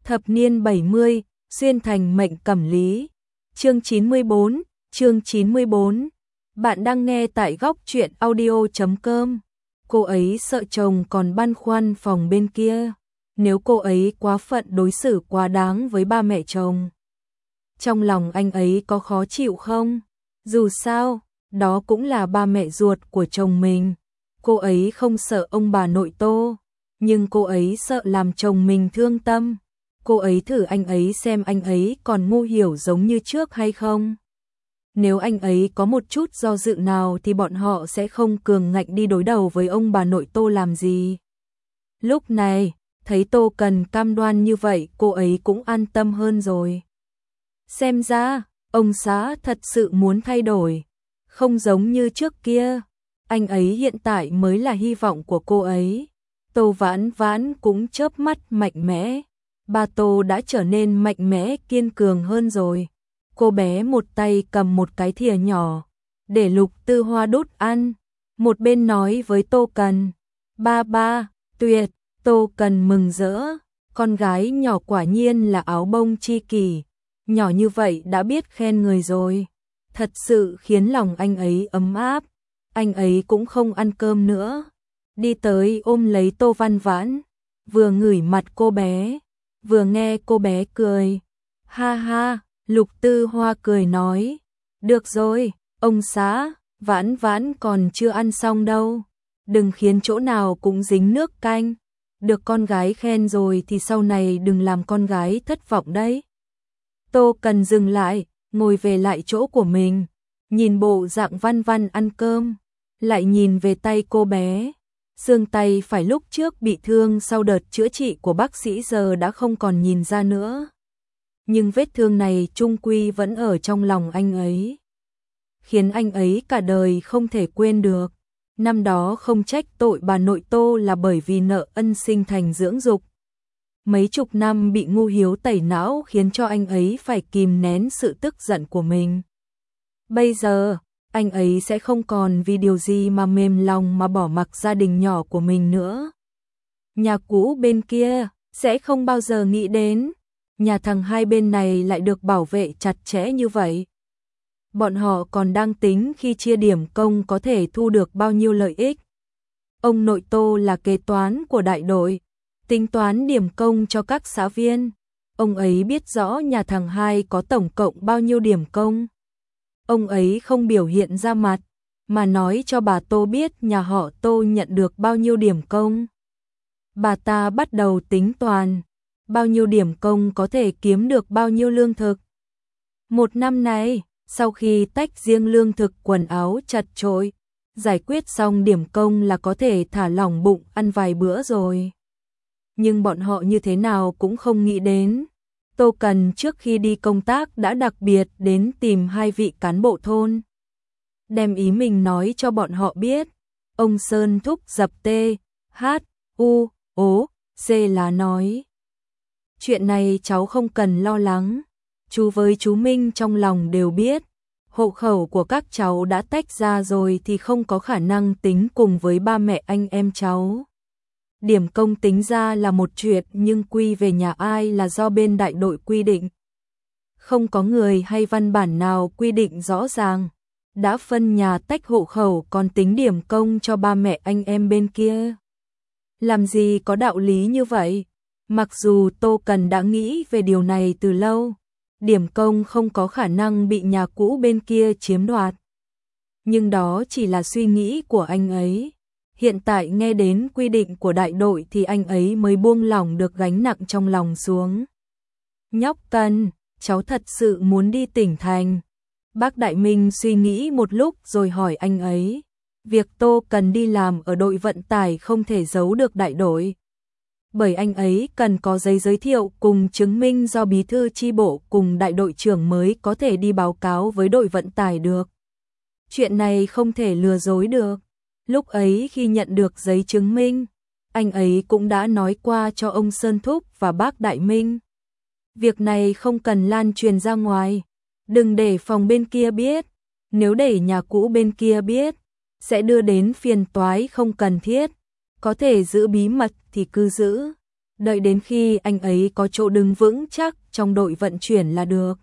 Thập niên 70, xuyên thành mệnh cẩm lý. Chương 94. Bạn đang nghe tại góc truyện audio.com. Cô ấy sợ chồng còn băn khoăn phòng bên kia. Nếu cô ấy quá phận đối xử quá đáng với ba mẹ chồng, trong lòng anh ấy có khó chịu không? Dù sao, đó cũng là ba mẹ ruột của chồng mình. Cô ấy không sợ ông bà nội Tô, nhưng cô ấy sợ làm chồng mình thương tâm. Cô ấy thử anh ấy xem anh ấy còn ngu hiểu giống như trước hay không. Nếu anh ấy có một chút do dự nào thì bọn họ sẽ không cường ngạnh đi đối đầu với ông bà nội Tô làm gì. Lúc này, thấy Tô Cần cam đoan như vậy, cô ấy cũng an tâm hơn rồi. Xem ra, ông xã thật sự muốn thay đổi, không giống như trước kia. Anh ấy hiện tại mới là hy vọng của cô ấy. Tô Vãn Vãn cũng chớp mắt mạnh mẽ. Ba Tô đã trở nên mạnh mẽ kiên cường hơn rồi. Cô bé một tay cầm một cái thìa nhỏ, để Lục Tư Hoa đút ăn. Một bên nói với Tô Cần, ba, tuyệt. Tô Cần mừng rỡ, con gái nhỏ quả nhiên là áo bông chi kỷ. Nhỏ như vậy đã biết khen người rồi. Thật sự khiến lòng anh ấy ấm áp. Anh ấy cũng không ăn cơm nữa. Đi tới ôm lấy Tô Văn Vãn, vừa ngửi mặt cô bé, vừa nghe cô bé cười. Ha ha, Lục Tư Hoa cười nói, được rồi, ông xã, Vãn Vãn còn chưa ăn xong đâu. Đừng khiến chỗ nào cũng dính nước canh. Được con gái khen rồi thì sau này đừng làm con gái thất vọng đấy. Tô Cần dừng lại, ngồi về lại chỗ của mình, nhìn bộ dạng Văn Văn ăn cơm, lại nhìn về tay cô bé. Xương tay phải lúc trước bị thương sau đợt chữa trị của bác sĩ giờ đã không còn nhìn ra nữa. Nhưng vết thương này chung quy vẫn ở trong lòng anh ấy, khiến anh ấy cả đời không thể quên được. Năm đó không trách tội bà nội Tô là bởi vì nợ ân sinh thành dưỡng dục. Mấy chục năm bị ngu hiếu tẩy não khiến cho anh ấy phải kìm nén sự tức giận của mình. Bây giờ, anh ấy sẽ không còn vì điều gì mà mềm lòng mà bỏ mặc gia đình nhỏ của mình nữa. Nhà cũ bên kia sẽ không bao giờ nghĩ đến, nhà thằng hai bên này lại được bảo vệ chặt chẽ như vậy. Bọn họ còn đang tính khi chia điểm công có thể thu được bao nhiêu lợi ích. Ông nội Tô là kế toán của đại đội, tính toán điểm công cho các xã viên. Ông ấy biết rõ nhà thằng hai có tổng cộng bao nhiêu điểm công. Ông ấy không biểu hiện ra mặt, mà nói cho bà Tô biết nhà họ Tô nhận được bao nhiêu điểm công. Bà ta bắt đầu tính toán, bao nhiêu điểm công có thể kiếm được bao nhiêu lương thực. Một năm này, sau khi tách riêng lương thực quần áo chật chội, giải quyết xong điểm công là có thể thả lỏng bụng ăn vài bữa rồi. Nhưng bọn họ như thế nào cũng không nghĩ đến, Tô Cần trước khi đi công tác đã đặc biệt đến tìm hai vị cán bộ thôn, đem ý mình nói cho bọn họ biết. Ông Sơn Thúc dập T.H.U.O.C là nói, chuyện này cháu không cần lo lắng, chú với chú Minh trong lòng đều biết, hộ khẩu của các cháu đã tách ra rồi thì không có khả năng tính cùng với ba mẹ anh em cháu. Điểm công tính ra là một chuyện nhưng quy về nhà ai là do bên đại đội quy định. Không có người hay văn bản nào quy định rõ ràng. Đã phân nhà tách hộ khẩu còn tính điểm công cho ba mẹ anh em bên kia. Làm gì có đạo lý như vậy? Mặc dù Tô Cần đã nghĩ về điều này từ lâu, điểm công không có khả năng bị nhà cũ bên kia chiếm đoạt. Nhưng đó chỉ là suy nghĩ của anh ấy. Hiện tại nghe đến quy định của đại đội thì anh ấy mới buông lỏng được gánh nặng trong lòng xuống. Nhóc Cần, cháu thật sự muốn đi tỉnh thành. Bác Đại Minh suy nghĩ một lúc rồi hỏi anh ấy. Việc Tô Cần đi làm ở đội vận tải không thể giấu được đại đội. Bởi anh ấy cần có giấy giới thiệu cùng chứng minh do bí thư chi bộ cùng đại đội trưởng mới có thể đi báo cáo với đội vận tải được. Chuyện này không thể lừa dối được. Lúc ấy khi nhận được giấy chứng minh, anh ấy cũng đã nói qua cho ông Sơn Thúc và bác Đại Minh. Việc này không cần lan truyền ra ngoài, đừng để phòng bên kia biết, nếu để nhà cũ bên kia biết, sẽ đưa đến phiền toái không cần thiết, có thể giữ bí mật thì cứ giữ, đợi đến khi anh ấy có chỗ đứng vững chắc trong đội vận chuyển là được.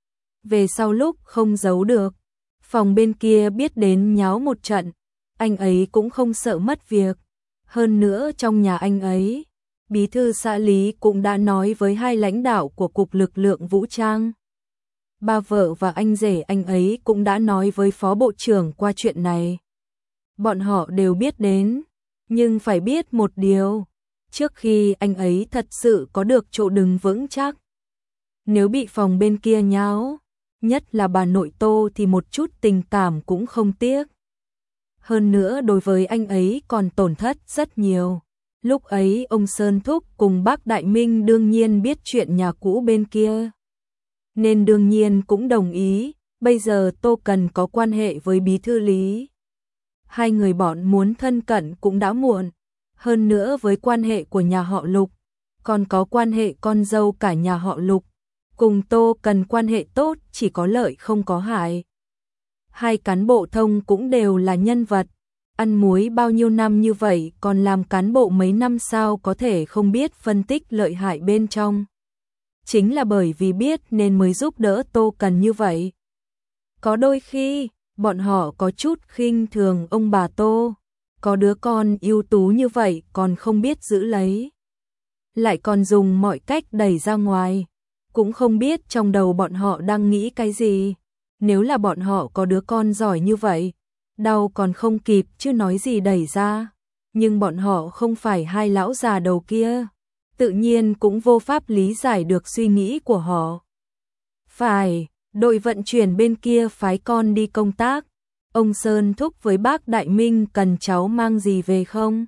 Về sau lúc không giấu được, phòng bên kia biết đến nháo một trận, anh ấy cũng không sợ mất việc. Hơn nữa trong nhà anh ấy, bí thư xã Lý cũng đã nói với hai lãnh đạo của Cục Lực lượng Vũ trang. Ba vợ và anh rể anh ấy cũng đã nói với phó bộ trưởng qua chuyện này. Bọn họ đều biết đến, nhưng phải biết một điều, trước khi anh ấy thật sự có được chỗ đứng vững chắc. Nếu bị phòng bên kia nháo, nhất là bà nội Tô thì một chút tình cảm cũng không tiếc. Hơn nữa đối với anh ấy còn tổn thất rất nhiều. Lúc ấy ông Sơn Thúc cùng bác Đại Minh đương nhiên biết chuyện nhà cũ bên kia, nên đương nhiên cũng đồng ý. Bây giờ Tô Cần có quan hệ với bí thư Lý, hai người bọn muốn thân cận cũng đã muộn. Hơn nữa với quan hệ của nhà họ Lục, còn có quan hệ con dâu cả nhà họ Lục, cùng Tô Cần quan hệ tốt chỉ có lợi không có hại. Hai cán bộ thông cũng đều là nhân vật, ăn muối bao nhiêu năm như vậy còn làm cán bộ mấy năm sao có thể không biết phân tích lợi hại bên trong. Chính là bởi vì biết nên mới giúp đỡ Tô Cần như vậy. Có đôi khi, bọn họ có chút khinh thường ông bà Tô, có đứa con ưu tú như vậy còn không biết giữ lấy. Lại còn dùng mọi cách đẩy ra ngoài, cũng không biết trong đầu bọn họ đang nghĩ cái gì. Nếu là bọn họ có đứa con giỏi như vậy, đau còn không kịp chứ nói gì đẩy ra. Nhưng bọn họ không phải hai lão già đầu kia, tự nhiên cũng vô pháp lý giải được suy nghĩ của họ. Phải, đội vận chuyển bên kia phái con đi công tác. Ông Sơn Thúc với bác Đại Minh cần cháu mang gì về không?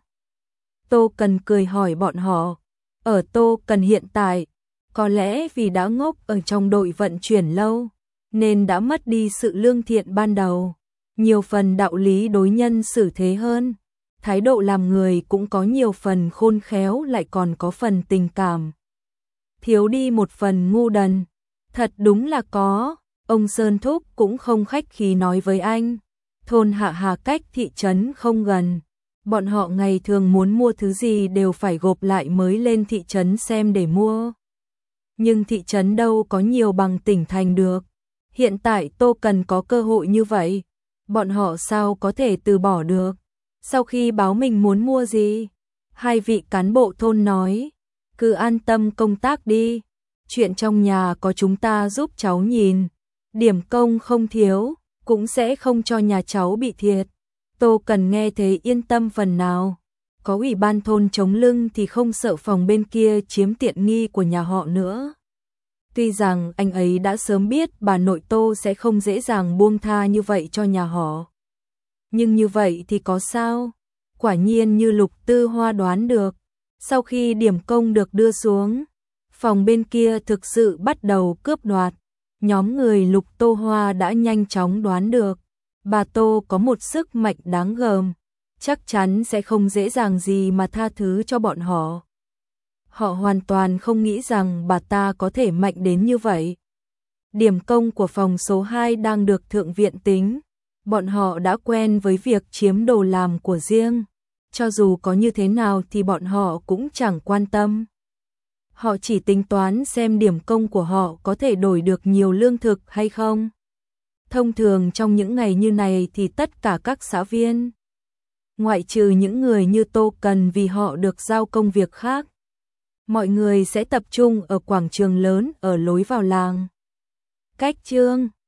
Tô Cần cười hỏi bọn họ. Ở Tô Cần hiện tại, có lẽ vì đã ngốc ở trong đội vận chuyển lâu, nên đã mất đi sự lương thiện ban đầu. Nhiều phần đạo lý đối nhân xử thế hơn. Thái độ làm người cũng có nhiều phần khôn khéo, lại còn có phần tình cảm. Thiếu đi một phần ngu đần. Thật đúng là có. Ông Sơn Thúc cũng không khách khí nói với anh. Thôn Hạ Hà cách thị trấn không gần. Bọn họ ngày thường muốn mua thứ gì đều phải gộp lại mới lên thị trấn xem để mua. Nhưng thị trấn đâu có nhiều bằng tỉnh thành được. Hiện tại Tô Cần có cơ hội như vậy, bọn họ sao có thể từ bỏ được. Sau khi báo mình muốn mua gì, hai vị cán bộ thôn nói, cứ an tâm công tác đi, chuyện trong nhà có chúng ta giúp cháu nhìn, điểm công không thiếu, cũng sẽ không cho nhà cháu bị thiệt. Tô Cần nghe thế yên tâm phần nào, có ủy ban thôn chống lưng thì không sợ phòng bên kia chiếm tiện nghi của nhà họ nữa. Tuy rằng anh ấy đã sớm biết bà nội Tô sẽ không dễ dàng buông tha như vậy cho nhà họ. Nhưng như vậy thì có sao? Quả nhiên như Lục Tư Hoa đoán được, sau khi điểm công được đưa xuống, phòng bên kia thực sự bắt đầu cướp đoạt. Nhóm người Lục Tô Hoa đã nhanh chóng đoán được, bà Tô có một sức mạnh đáng gờm, chắc chắn sẽ không dễ dàng gì mà tha thứ cho bọn họ. Họ hoàn toàn không nghĩ rằng bà ta có thể mạnh đến như vậy. Điểm công của phòng số 2 đang được thượng viện tính. Bọn họ đã quen với việc chiếm đồ làm của riêng. Cho dù có như thế nào thì bọn họ cũng chẳng quan tâm. Họ chỉ tính toán xem điểm công của họ có thể đổi được nhiều lương thực hay không. Thông thường trong những ngày như này thì tất cả các xã viên, ngoại trừ những người như Tô Cần vì họ được giao công việc khác, mọi người sẽ tập trung ở quảng trường lớn ở lối vào làng. Cách chương